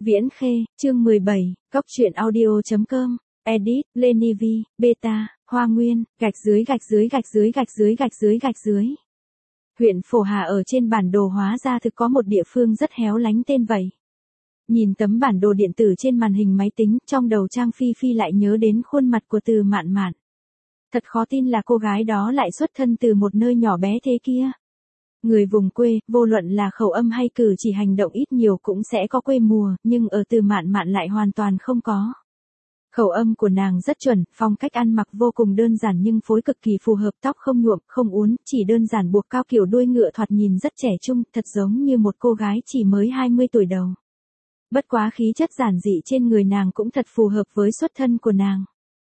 Viễn Khê, chương 17, Cóc truyện audio.com, edit, Lenny V, beta, Hoa Nguyên, gạch dưới. Huyện Phổ Hà ở trên bản đồ hóa ra thực có một địa phương rất héo lánh tên vậy. Nhìn tấm bản đồ điện tử trên màn hình máy tính, trong đầu Trang Phi Phi lại nhớ đến khuôn mặt của Từ Mạn Mạn. Thật khó tin là cô gái đó lại xuất thân từ một nơi nhỏ bé thế kia. Người vùng quê, vô luận là khẩu âm hay cử chỉ hành động ít nhiều cũng sẽ có quê mùa, nhưng ở Từ Mạn Mạn lại hoàn toàn không có. Khẩu âm của nàng rất chuẩn, phong cách ăn mặc vô cùng đơn giản nhưng phối cực kỳ phù hợp, tóc không nhuộm, không uốn, chỉ đơn giản buộc cao kiểu đuôi ngựa, thoạt nhìn rất trẻ trung, thật giống như một cô gái chỉ mới 20 tuổi đầu. Bất quá khí chất giản dị trên người nàng cũng thật phù hợp với xuất thân của nàng.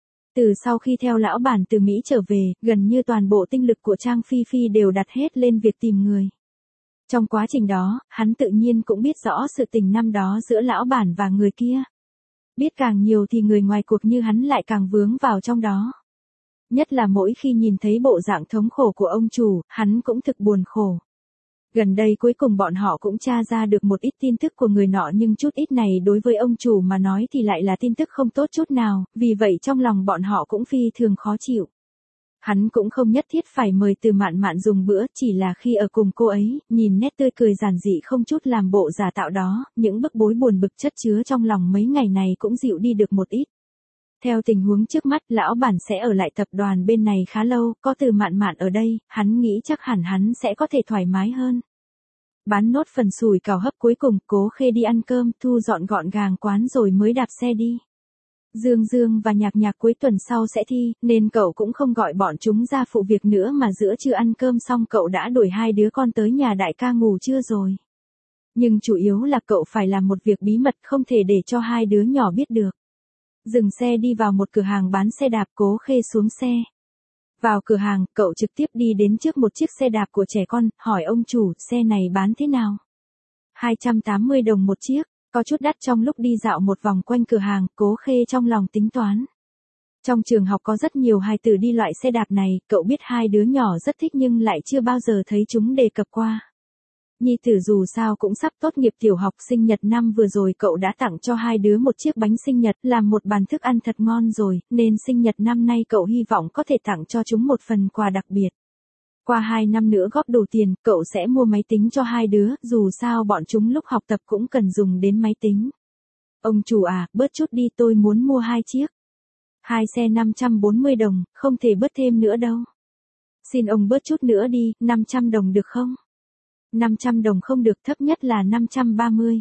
Từ sau khi theo lão bản từ Mỹ trở về, gần như toàn bộ tinh lực của Trang Phi Phi đều đặt hết lên việc tìm người. Trong quá trình đó, hắn tự nhiên cũng biết rõ sự tình năm đó giữa lão bản và người kia. Biết càng nhiều thì người ngoài cuộc như hắn lại càng vướng vào trong đó. Nhất là mỗi khi nhìn thấy bộ dạng thống khổ của ông chủ, hắn cũng thực buồn khổ. Gần đây cuối cùng bọn họ cũng tra ra được một ít tin tức của người nọ, nhưng chút ít này đối với ông chủ mà nói thì lại là tin tức không tốt chút nào, vì vậy trong lòng bọn họ cũng phi thường khó chịu. Hắn cũng không nhất thiết phải mời Từ Mạn Mạn dùng bữa, chỉ là khi ở cùng cô ấy, nhìn nét tươi cười giản dị không chút làm bộ giả tạo đó, những bức bối buồn bực chất chứa trong lòng mấy ngày này cũng dịu đi được một ít. Theo tình huống trước mắt, lão bản sẽ ở lại tập đoàn bên này khá lâu, có Từ Mạn Mạn ở đây, hắn nghĩ chắc hẳn hắn sẽ có thể thoải mái hơn. Bán nốt phần sủi cảo hấp cuối cùng, Cố Khê đi ăn cơm, thu dọn gọn gàng quán rồi mới đạp xe đi. Dương Dương và Nhạc Nhạc cuối tuần sau sẽ thi, nên cậu cũng không gọi bọn chúng ra phụ việc nữa mà giữa trưa ăn cơm xong cậu đã đuổi hai đứa con tới nhà đại ca ngủ trưa rồi. Nhưng chủ yếu là cậu phải làm một việc bí mật không thể để cho hai đứa nhỏ biết được. Dừng xe đi vào một cửa hàng bán xe đạp, Cố Khê xuống xe. Vào cửa hàng, cậu trực tiếp đi đến trước một chiếc xe đạp của trẻ con, hỏi ông chủ, xe này bán thế nào? 280 đồng một chiếc, có chút đắt. Trong lúc đi dạo một vòng quanh cửa hàng, Cố Khê trong lòng tính toán. Trong trường học có rất nhiều hài tử đi loại xe đạp này, cậu biết hai đứa nhỏ rất thích nhưng lại chưa bao giờ thấy chúng đề cập qua. Nhi tử dù sao cũng sắp tốt nghiệp tiểu học, sinh nhật năm vừa rồi cậu đã tặng cho hai đứa một chiếc bánh sinh nhật, làm một bàn thức ăn thật ngon rồi, nên sinh nhật năm nay cậu hy vọng có thể tặng cho chúng một phần quà đặc biệt. Qua 2 năm nữa góp đủ tiền, cậu sẽ mua máy tính cho hai đứa, dù sao bọn chúng lúc học tập cũng cần dùng đến máy tính. Ông chủ à, bớt chút đi, tôi muốn mua 2 chiếc. 2 xe 540 đồng, không thể bớt thêm nữa đâu. Xin ông bớt chút nữa đi, 500 đồng được không? 500 đồng không được, thấp nhất là 530.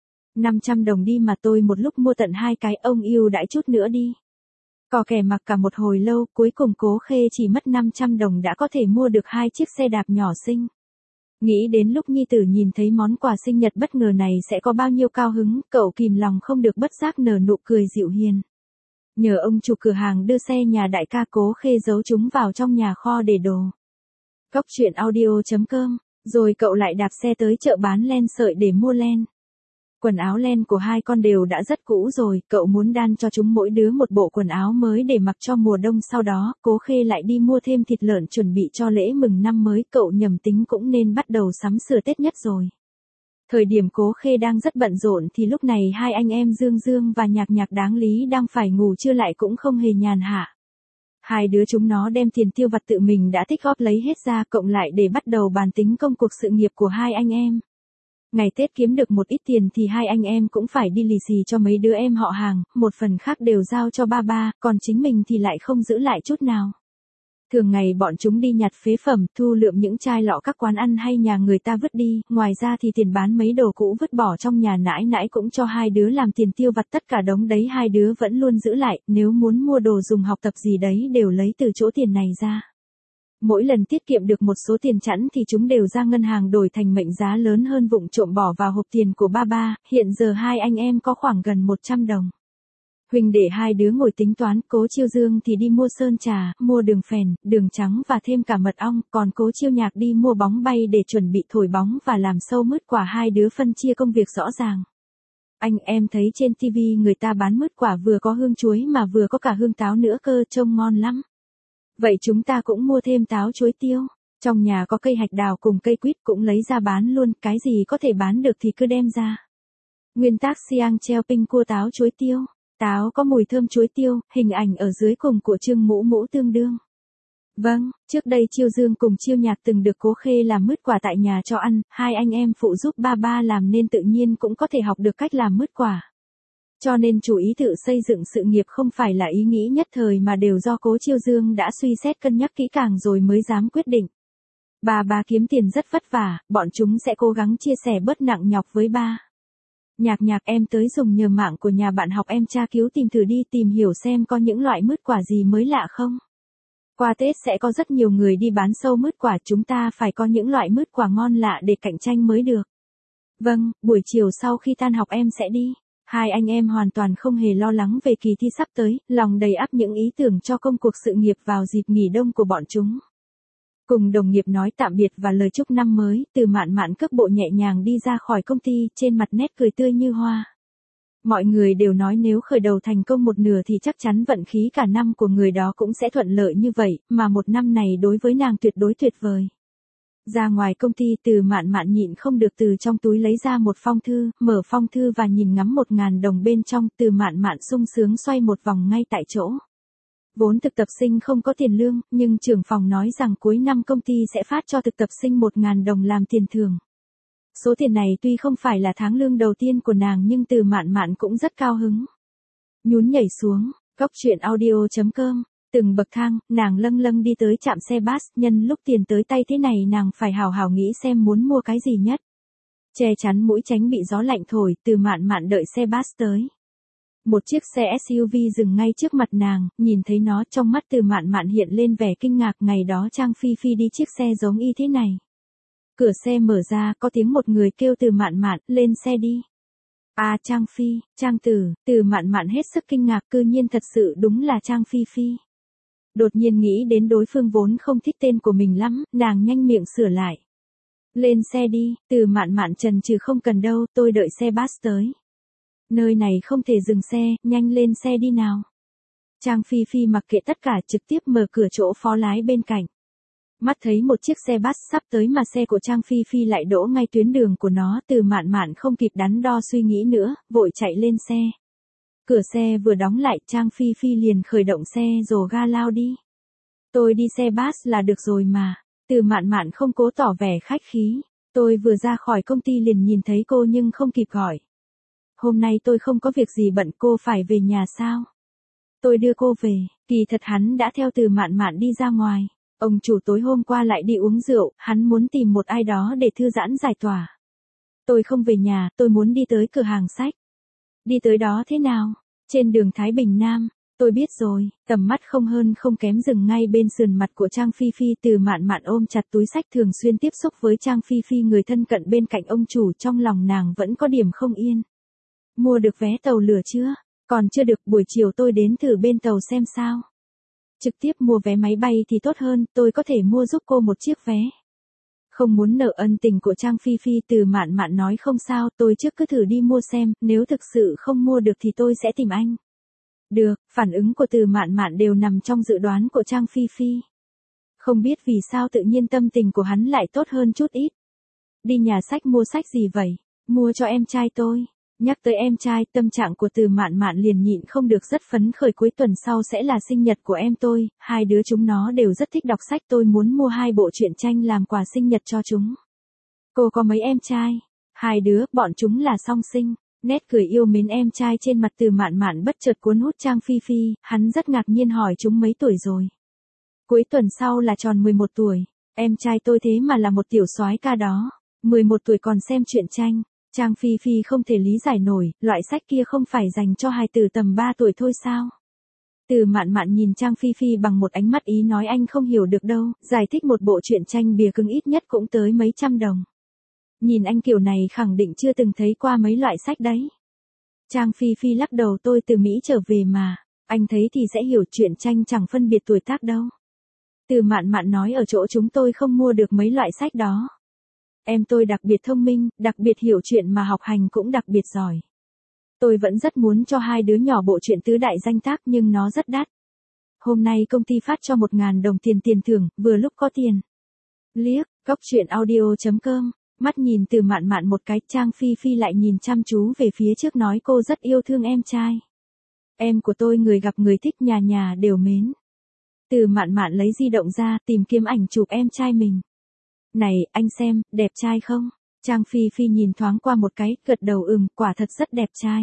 500 đồng đi mà, tôi một lúc mua tận 2 cái, ông yêu đãi chút nữa đi. Cò kè mặc cả một hồi lâu, cuối cùng Cố Khê chỉ mất 500 đồng đã có thể mua được 2 chiếc xe đạp nhỏ xinh. Nghĩ đến lúc nhi tử nhìn thấy món quà sinh nhật bất ngờ này sẽ có bao nhiêu cao hứng, cậu kìm lòng không được bất giác nở nụ cười dịu hiền. Nhờ ông chủ cửa hàng đưa xe nhà đại ca, Cố Khê giấu chúng vào trong nhà kho để đồ. Cóc truyện audio.com. Rồi cậu lại đạp xe tới chợ bán len sợi để mua len. Quần áo len của hai con đều đã rất cũ rồi, cậu muốn đan cho chúng mỗi đứa một bộ quần áo mới để mặc cho mùa đông. Sau đó, Cố Khê lại đi mua thêm thịt lợn chuẩn bị cho lễ mừng năm mới, cậu nhầm tính cũng nên bắt đầu sắm sửa Tết nhất rồi. Thời điểm Cố Khê đang rất bận rộn thì lúc này hai anh em Dương Dương và Nhạc Nhạc đáng lý đang phải ngủ trưa lại cũng không hề nhàn hạ. Hai đứa chúng nó đem tiền tiêu vặt tự mình đã tích góp lấy hết ra, cộng lại để bắt đầu bàn tính công cuộc sự nghiệp của hai anh em. Ngày Tết kiếm được một ít tiền thì hai anh em cũng phải đi lì xì cho mấy đứa em họ hàng, một phần khác đều giao cho ba ba, còn chính mình thì lại không giữ lại chút nào. Thường ngày bọn chúng đi nhặt phế phẩm, thu lượm những chai lọ các quán ăn hay nhà người ta vứt đi, ngoài ra thì tiền bán mấy đồ cũ vứt bỏ trong nhà nãi nãi cũng cho hai đứa làm tiền tiêu vặt, tất cả đống đấy hai đứa vẫn luôn giữ lại, nếu muốn mua đồ dùng học tập gì đấy đều lấy từ chỗ tiền này ra. Mỗi lần tiết kiệm được một số tiền chẵn thì chúng đều ra ngân hàng đổi thành mệnh giá lớn hơn vụng trộm bỏ vào hộp tiền của ba ba, hiện giờ hai anh em có khoảng gần 100 đồng. Huỳnh để hai đứa ngồi tính toán, Cố Chiêu Dương thì đi mua sơn trà, mua đường phèn, đường trắng và thêm cả mật ong, còn Cố Chiêu Nhạc đi mua bóng bay để chuẩn bị thổi bóng và làm sâu mứt quả, hai đứa phân chia công việc rõ ràng. Anh em thấy trên TV người ta bán mứt quả vừa có hương chuối mà vừa có cả hương táo nữa cơ, trông ngon lắm. Vậy chúng ta cũng mua thêm táo chuối tiêu. Trong nhà có cây hạch đào cùng cây quýt cũng lấy ra bán luôn, cái gì có thể bán được thì cứ đem ra. Nguyên tác Siang treo pinh cua táo chuối tiêu. Táo có mùi thơm chuối tiêu, hình ảnh ở dưới cùng của Trương Mũ Mũ tương đương. Vâng, trước đây Chiêu Dương cùng Chiêu Nhạc từng được Cố Khê làm mứt quả tại nhà cho ăn, hai anh em phụ giúp ba ba làm nên tự nhiên cũng có thể học được cách làm mứt quả. Cho nên chủ ý tự xây dựng sự nghiệp không phải là ý nghĩ nhất thời mà đều do Cố Chiêu Dương đã suy xét cân nhắc kỹ càng rồi mới dám quyết định. Ba kiếm tiền rất vất vả, bọn chúng sẽ cố gắng chia sẻ bớt nặng nhọc với ba. Nhạc Nhạc, em tới dùng nhờ mạng của nhà bạn học em tra cứu tìm thử đi, tìm hiểu xem có những loại mứt quả gì mới lạ không. Qua Tết sẽ có rất nhiều người đi bán sâu mứt quả, chúng ta phải có những loại mứt quả ngon lạ để cạnh tranh mới được. Vâng, buổi chiều sau khi tan học em sẽ đi. Hai anh em hoàn toàn không hề lo lắng về kỳ thi sắp tới, lòng đầy ắp những ý tưởng cho công cuộc sự nghiệp vào dịp nghỉ đông của bọn chúng. Cùng đồng nghiệp nói tạm biệt và lời chúc năm mới, Từ Mạn Mạn cước bộ nhẹ nhàng đi ra khỏi công ty, trên mặt nét cười tươi như hoa. Mọi người đều nói nếu khởi đầu thành công một nửa thì chắc chắn vận khí cả năm của người đó cũng sẽ thuận lợi như vậy, mà một năm này đối với nàng tuyệt đối tuyệt vời. Ra ngoài công ty, Từ Mạn Mạn nhịn không được từ trong túi lấy ra một phong thư, mở phong thư và nhìn ngắm 1.000 đồng bên trong, Từ Mạn Mạn sung sướng xoay một vòng ngay tại chỗ. Vốn thực tập sinh không có tiền lương, nhưng trưởng phòng nói rằng cuối năm công ty sẽ phát cho thực tập sinh 1.000 đồng làm tiền thưởng. Số tiền này tuy không phải là tháng lương đầu tiên của nàng nhưng Từ Mạn Mạn cũng rất cao hứng. Nhún nhảy xuống, coctruyện.audio.com, từng bậc thang, nàng lâng lâng đi tới trạm xe bus, nhân lúc tiền tới tay thế này nàng phải hào hào nghĩ xem muốn mua cái gì nhất. Che chắn mũi tránh bị gió lạnh thổi, Từ Mạn Mạn đợi xe bus tới. Một chiếc xe SUV dừng ngay trước mặt nàng, nhìn thấy nó trong mắt Từ Mạn Mạn hiện lên vẻ kinh ngạc, ngày đó Trang Phi Phi đi chiếc xe giống y thế này. Cửa xe mở ra, có tiếng một người kêu Từ Mạn Mạn, lên xe đi. À, Trang Phi, Trang Tử, Từ Mạn Mạn hết sức kinh ngạc, cư nhiên thật sự đúng là Trang Phi Phi. Đột nhiên nghĩ đến đối phương vốn không thích tên của mình lắm, nàng nhanh miệng sửa lại. Lên xe đi, Từ Mạn Mạn chần chừ, không cần đâu, tôi đợi xe bus tới. Nơi này không thể dừng xe, nhanh lên xe đi nào. Trang Phi Phi mặc kệ tất cả, trực tiếp mở cửa chỗ phó lái bên cạnh. Mắt thấy một chiếc xe bus sắp tới mà xe của Trang Phi Phi lại đỗ ngay tuyến đường của nó, Từ Mạn Mạn không kịp đắn đo suy nghĩ nữa, vội chạy lên xe. Cửa xe vừa đóng lại, Trang Phi Phi liền khởi động xe rồ ga lao đi. Tôi đi xe bus là được rồi mà. Từ Mạn Mạn không cố tỏ vẻ khách khí. Tôi vừa ra khỏi công ty liền nhìn thấy cô nhưng không kịp gọi. Hôm nay tôi không có việc gì bận, cô phải về nhà sao? Tôi đưa cô về. Kỳ thật hắn đã theo Từ Mạn Mạn đi ra ngoài. Ông chủ tối hôm qua lại đi uống rượu, hắn muốn tìm một ai đó để thư giãn giải tỏa. Tôi không về nhà, tôi muốn đi tới cửa hàng sách. Đi tới đó thế nào? Trên đường Thái Bình Nam. Tôi biết rồi, tầm mắt không hơn không kém dừng ngay bên sườn mặt của Trang Phi Phi. Từ Mạn Mạn ôm chặt túi sách, thường xuyên tiếp xúc với Trang Phi Phi, người thân cận bên cạnh ông chủ, trong lòng nàng vẫn có điểm không yên. Mua được vé tàu lửa chưa? Còn chưa được, buổi chiều tôi đến thử bên tàu xem sao. Trực tiếp mua vé máy bay thì tốt hơn, tôi có thể mua giúp cô một chiếc vé. Không muốn nợ ân tình của Trang Phi Phi, Từ Mạn Mạn nói không sao, tôi trước cứ thử đi mua xem, nếu thực sự không mua được thì tôi sẽ tìm anh. Được, phản ứng của Từ Mạn Mạn đều nằm trong dự đoán của Trang Phi Phi. Không biết vì sao tự nhiên tâm tình của hắn lại tốt hơn chút ít. Đi nhà sách mua sách gì vậy? Mua cho em trai tôi. Nhắc tới em trai, tâm trạng của Từ Mạn Mạn liền nhịn không được rất phấn khởi, cuối tuần sau sẽ là sinh nhật của em tôi, hai đứa chúng nó đều rất thích đọc sách, tôi muốn mua 2 bộ truyện tranh làm quà sinh nhật cho chúng. Cô có mấy em trai? 2 đứa, bọn chúng là song sinh. Nét cười yêu mến em trai trên mặt Từ Mạn Mạn bất chợt cuốn hút Trang Phi Phi, hắn rất ngạc nhiên hỏi chúng mấy tuổi rồi. Cuối tuần sau là tròn 11 tuổi, em trai tôi thế mà là một tiểu soái ca đó, 11 tuổi còn xem truyện tranh. Trang Phi Phi không thể lý giải nổi, loại sách kia không phải dành cho hài tử tầm 3 tuổi thôi sao? Từ Mạn Mạn nhìn Trang Phi Phi bằng một ánh mắt ý nói anh không hiểu được đâu, giải thích một bộ truyện tranh bìa cứng ít nhất cũng tới mấy trăm đồng. Nhìn anh kiểu này khẳng định chưa từng thấy qua mấy loại sách đấy. Trang Phi Phi lắc đầu, tôi từ Mỹ trở về mà, anh thấy thì sẽ hiểu, truyện tranh chẳng phân biệt tuổi tác đâu. Từ Mạn Mạn nói ở chỗ chúng tôi không mua được mấy loại sách đó. Em tôi đặc biệt thông minh, đặc biệt hiểu chuyện mà học hành cũng đặc biệt giỏi. Tôi vẫn rất muốn cho 2 đứa nhỏ bộ truyện tứ đại danh tác nhưng nó rất đắt. Hôm nay công ty phát cho 1.000 đồng tiền thưởng, vừa lúc có tiền. Liếc, coctruyện.audio.com Mắt nhìn Từ Mạn Mạn một cái, Trang Phi Phi lại nhìn chăm chú về phía trước nói cô rất yêu thương em trai. Em của tôi người gặp người thích nhà nhà đều mến. Từ Mạn Mạn lấy di động ra tìm kiếm ảnh chụp em trai mình. Này, anh xem, đẹp trai không? Trang Phi Phi nhìn thoáng qua một cái, gật đầu quả thật rất đẹp trai.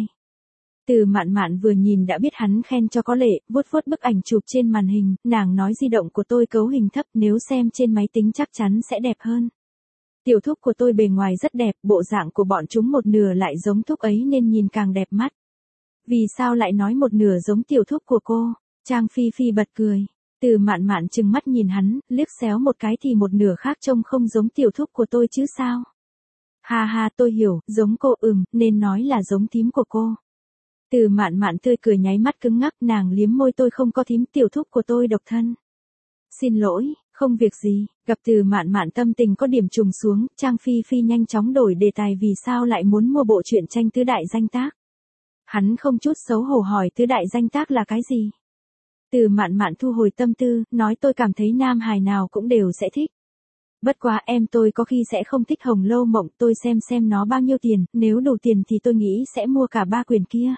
Từ Mạn Mạn vừa nhìn đã biết hắn khen cho có lệ, vuốt vuốt bức ảnh chụp trên màn hình, nàng nói di động của tôi cấu hình thấp, nếu xem trên máy tính chắc chắn sẽ đẹp hơn. Tiểu thúc của tôi bề ngoài rất đẹp, bộ dạng của bọn chúng một nửa lại giống thúc ấy nên nhìn càng đẹp mắt. Vì sao lại nói một nửa giống tiểu thúc của cô? Trang Phi Phi bật cười. Từ Mạn Mạn trừng mắt nhìn hắn, liếc xéo một cái thì một nửa khác trông không giống tiểu thúc của tôi chứ sao? Ha ha, tôi hiểu, giống cô nên nói là giống thím của cô. Từ Mạn Mạn tươi cười nháy mắt cứng ngắc, nàng liếm môi, tôi không có thím, tiểu thúc của tôi độc thân. Xin lỗi, không việc gì. Gặp Từ Mạn Mạn tâm tình có điểm trùng xuống, Trang Phi Phi nhanh chóng đổi đề tài, vì sao lại muốn mua bộ truyện tranh tứ đại danh tác. Hắn không chút xấu hổ hỏi tứ đại danh tác là cái gì. Từ Mạn Mạn thu hồi tâm tư, nói tôi cảm thấy nam hài nào cũng đều sẽ thích. Bất quá em tôi có khi sẽ không thích Hồng Lâu Mộng, tôi xem nó bao nhiêu tiền, nếu đủ tiền thì tôi nghĩ sẽ mua cả 3 quyển kia.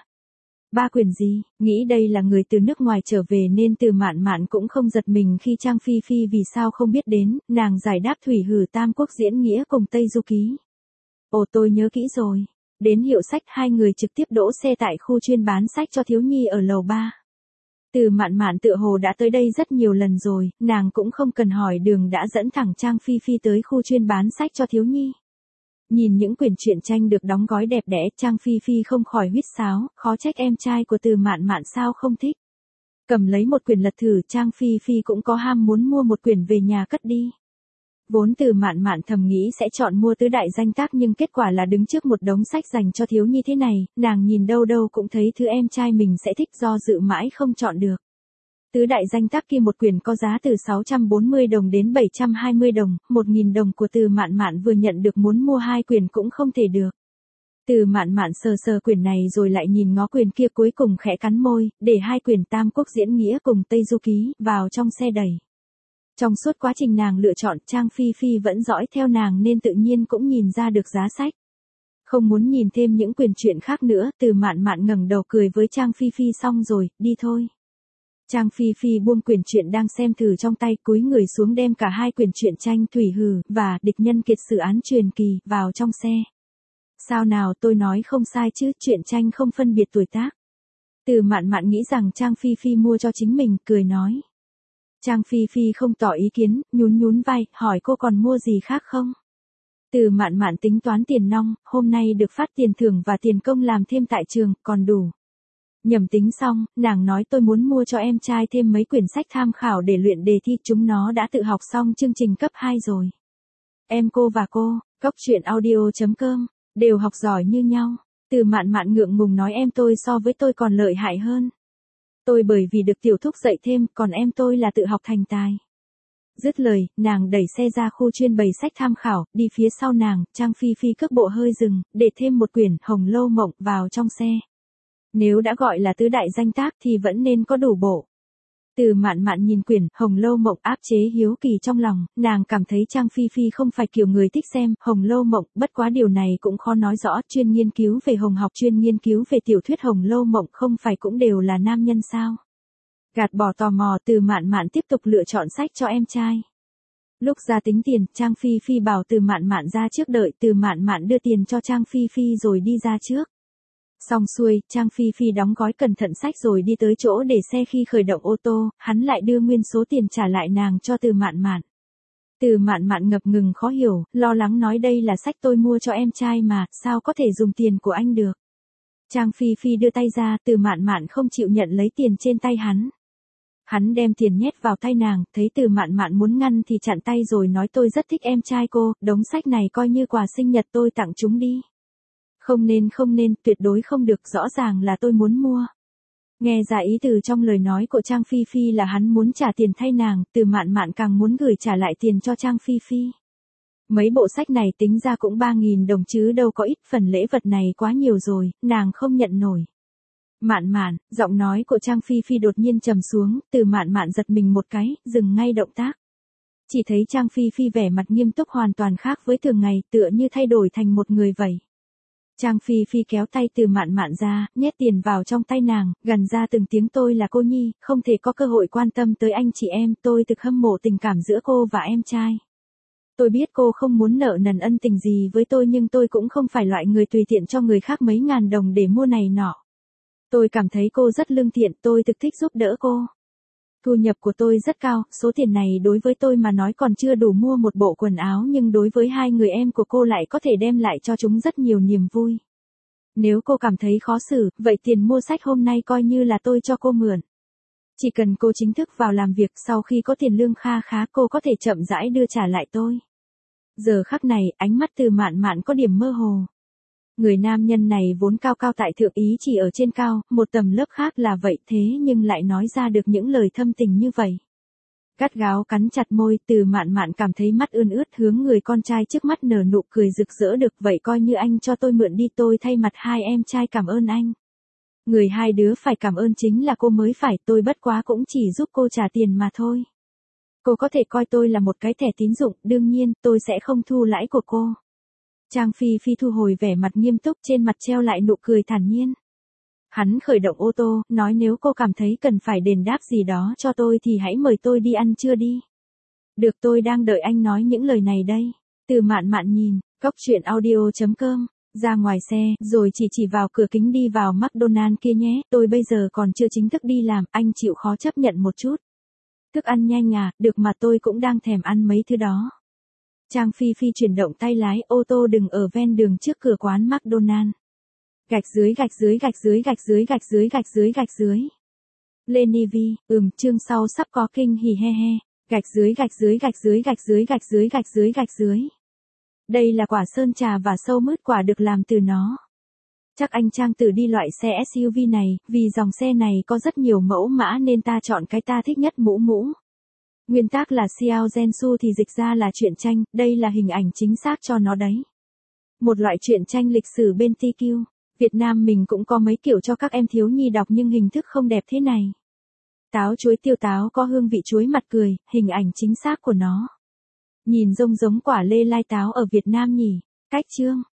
3 quyển gì? Nghĩ đây là người từ nước ngoài trở về nên Từ Mạn Mạn cũng không giật mình khi Trang Phi Phi vì sao không biết đến, nàng giải đáp Thủy Hử Tam Quốc diễn nghĩa cùng Tây Du Ký. Ồ, tôi nhớ kỹ rồi. Đến hiệu sách hai người trực tiếp đỗ xe tại khu chuyên bán sách cho thiếu nhi ở lầu 3. Từ Mạn Mạn tựa hồ đã tới đây rất nhiều lần rồi, nàng cũng không cần hỏi đường đã dẫn thẳng Trang Phi Phi tới khu chuyên bán sách cho thiếu nhi. Nhìn những quyển truyện tranh được đóng gói đẹp đẽ, Trang Phi Phi không khỏi huýt sáo, khó trách em trai của Từ Mạn Mạn sao không thích. Cầm lấy một quyển lật thử, Trang Phi Phi cũng có ham muốn mua một quyển về nhà cất đi. Vốn Từ Mạn Mạn thầm nghĩ sẽ chọn mua tứ đại danh tác nhưng kết quả là đứng trước một đống sách dành cho thiếu nhi thế này, nàng nhìn đâu đâu cũng thấy thứ em trai mình sẽ thích, do dự mãi không chọn được. Tứ đại danh tác kia một quyển có giá từ 640 đồng đến 720 đồng, 1.000 đồng của Từ Mạn Mạn vừa nhận được muốn mua 2 quyển cũng không thể được. Từ Mạn Mạn sờ quyển này rồi lại nhìn ngó quyển kia, cuối cùng khẽ cắn môi, để 2 quyển Tam Quốc diễn nghĩa cùng Tây Du Ký vào trong xe đẩy. Trong suốt quá trình nàng lựa chọn, Trang Phi Phi vẫn dõi theo nàng nên tự nhiên cũng nhìn ra được giá sách. Không muốn nhìn thêm những quyển truyện khác nữa, Từ Mạn Mạn ngẩng đầu cười với Trang Phi Phi, xong rồi, đi thôi. Trang Phi Phi buông quyển truyện đang xem thử trong tay, cúi người xuống đem cả 2 quyển truyện tranh Thủy Hử và Địch Nhân Kiệt Sử Án Truyền Kỳ vào trong xe. Sao nào, tôi nói không sai chứ, truyện tranh không phân biệt tuổi tác. Từ Mạn Mạn nghĩ rằng Trang Phi Phi mua cho chính mình, cười nói. Trang Phi Phi không tỏ ý kiến, nhún vai, hỏi cô còn mua gì khác không? Từ Mạn Mạn tính toán tiền nong, hôm nay được phát tiền thưởng và tiền công làm thêm tại trường, còn đủ. Nhẩm tính xong, nàng nói tôi muốn mua cho em trai thêm mấy quyển sách tham khảo để luyện đề thi, chúng nó đã tự học xong chương trình cấp 2 rồi. Em cô và cô, coctruyện.audio.com, đều học giỏi như nhau. Từ Mạn Mạn ngượng ngùng nói em tôi so với tôi còn lợi hại hơn. Tôi bởi vì được tiểu thúc dạy thêm, còn em tôi là tự học thành tài. Dứt lời, nàng đẩy xe ra khu chuyên bày sách tham khảo, đi phía sau nàng, Trang Phi Phi cước bộ hơi dừng, để thêm một quyển Hồng Lâu Mộng vào trong xe. Nếu đã gọi là tứ đại danh tác thì vẫn nên có đủ bộ. Từ Mạn Mạn nhìn quyển Hồng Lâu Mộng áp chế hiếu kỳ trong lòng, nàng cảm thấy Trang Phi Phi không phải kiểu người thích xem Hồng Lâu Mộng, bất quá điều này cũng khó nói rõ, chuyên nghiên cứu về hồng học, chuyên nghiên cứu về tiểu thuyết Hồng Lâu Mộng không phải cũng đều là nam nhân sao? Gạt bỏ tò mò, Từ Mạn Mạn tiếp tục lựa chọn sách cho em trai. Lúc ra tính tiền, Trang Phi Phi bảo Từ Mạn Mạn ra trước đợi, Từ Mạn Mạn đưa tiền cho Trang Phi Phi rồi đi ra trước. Xong xuôi, Trang Phi Phi đóng gói cẩn thận sách rồi đi tới chỗ để xe, khi khởi động ô tô, hắn lại đưa nguyên số tiền trả lại nàng cho Từ Mạn Mạn. Từ Mạn Mạn ngập ngừng khó hiểu, lo lắng nói đây là sách tôi mua cho em trai mà, sao có thể dùng tiền của anh được. Trang Phi Phi đưa tay ra, Từ Mạn Mạn không chịu nhận lấy tiền trên tay hắn. Hắn đem tiền nhét vào tay nàng, thấy Từ Mạn Mạn muốn ngăn thì chặn tay rồi nói tôi rất thích em trai cô, đống sách này coi như quà sinh nhật tôi tặng chúng đi. Không nên, tuyệt đối không được, rõ ràng là tôi muốn mua. Nghe ra ý từ trong lời nói của Trang Phi Phi là hắn muốn trả tiền thay nàng, Từ Mạn Mạn càng muốn gửi trả lại tiền cho Trang Phi Phi. Mấy bộ sách này tính ra cũng 3.000 đồng chứ đâu có ít, phần lễ vật này quá nhiều rồi, nàng không nhận nổi. Mạn Mạn, giọng nói của Trang Phi Phi đột nhiên trầm xuống, Từ Mạn Mạn giật mình một cái, dừng ngay động tác. Chỉ thấy Trang Phi Phi vẻ mặt nghiêm túc hoàn toàn khác với thường ngày, tựa như thay đổi thành một người vậy. Trang Phi Phi kéo tay Từ Mạn Mạn ra, nhét tiền vào trong tay nàng, gần ra từng tiếng tôi là cô nhi, không thể có cơ hội quan tâm tới anh chị em, tôi thực hâm mộ tình cảm giữa cô và em trai. Tôi biết cô không muốn nợ nần ân tình gì với tôi nhưng tôi cũng không phải loại người tùy tiện cho người khác mấy ngàn đồng để mua này nọ. Tôi cảm thấy cô rất lương thiện, tôi thực thích giúp đỡ cô. Thu nhập của tôi rất cao, số tiền này đối với tôi mà nói còn chưa đủ mua một bộ quần áo nhưng đối với hai người em của cô lại có thể đem lại cho chúng rất nhiều niềm vui. Nếu cô cảm thấy khó xử, vậy tiền mua sách hôm nay coi như là tôi cho cô mượn. Chỉ cần cô chính thức vào làm việc sau khi có tiền lương kha khá cô có thể chậm rãi đưa trả lại tôi. Giờ khắc này, ánh mắt Từ Mạn Mạn có điểm mơ hồ. Người nam nhân này vốn cao cao tại thượng ý chỉ ở trên cao, một tầm lớp khác là vậy thế nhưng lại nói ra được những lời thâm tình như vậy. Gắt gáo cắn chặt môi, Từ Mạn Mạn cảm thấy mắt ươn ướt hướng người con trai trước mắt nở nụ cười rực rỡ được vậy coi như anh cho tôi mượn đi tôi thay mặt hai em trai cảm ơn anh. Người hai đứa phải cảm ơn chính là cô mới phải tôi bất quá cũng chỉ giúp cô trả tiền mà thôi. Cô có thể coi tôi là một cái thẻ tín dụng, đương nhiên tôi sẽ không thu lãi của cô. Trang Phi Phi thu hồi vẻ mặt nghiêm túc trên mặt treo lại nụ cười thản nhiên. Hắn khởi động ô tô, nói nếu cô cảm thấy cần phải đền đáp gì đó cho tôi thì hãy mời tôi đi ăn trưa đi. Được tôi đang đợi anh nói những lời này đây. Từ Mạn Mạn nhìn, coctruyện.audio.com, ra ngoài xe, rồi chỉ vào cửa kính đi vào McDonald's kia nhé, tôi bây giờ còn chưa chính thức đi làm, anh chịu khó chấp nhận một chút. Thức ăn nhanh à, được mà tôi cũng đang thèm ăn mấy thứ đó. Trang Phi Phi chuyển động tay lái, ô tô đừng ở ven đường trước cửa quán McDonald's. Gạch dưới gạch dưới gạch dưới gạch dưới gạch dưới gạch dưới gạch dưới. Lenny V, chương sau sắp có kinh hỉ he he. Gạch dưới gạch dưới gạch dưới gạch dưới gạch dưới gạch dưới gạch dưới. Đây là quả sơn trà và sâu mứt quả được làm từ nó. Chắc anh Trang tự đi loại xe SUV này, vì dòng xe này có rất nhiều mẫu mã nên ta chọn cái ta thích nhất mũ mũ. Nguyên tác là Xiao Zhensu thì dịch ra là truyện tranh, đây là hình ảnh chính xác cho nó đấy. Một loại truyện tranh lịch sử bên TQ. Việt Nam mình cũng có mấy kiểu cho các em thiếu nhi đọc nhưng hình thức không đẹp thế này. Táo chuối tiêu táo có hương vị chuối mặt cười, hình ảnh chính xác của nó. Nhìn giống quả lê lai táo ở Việt Nam nhỉ. Cách chương.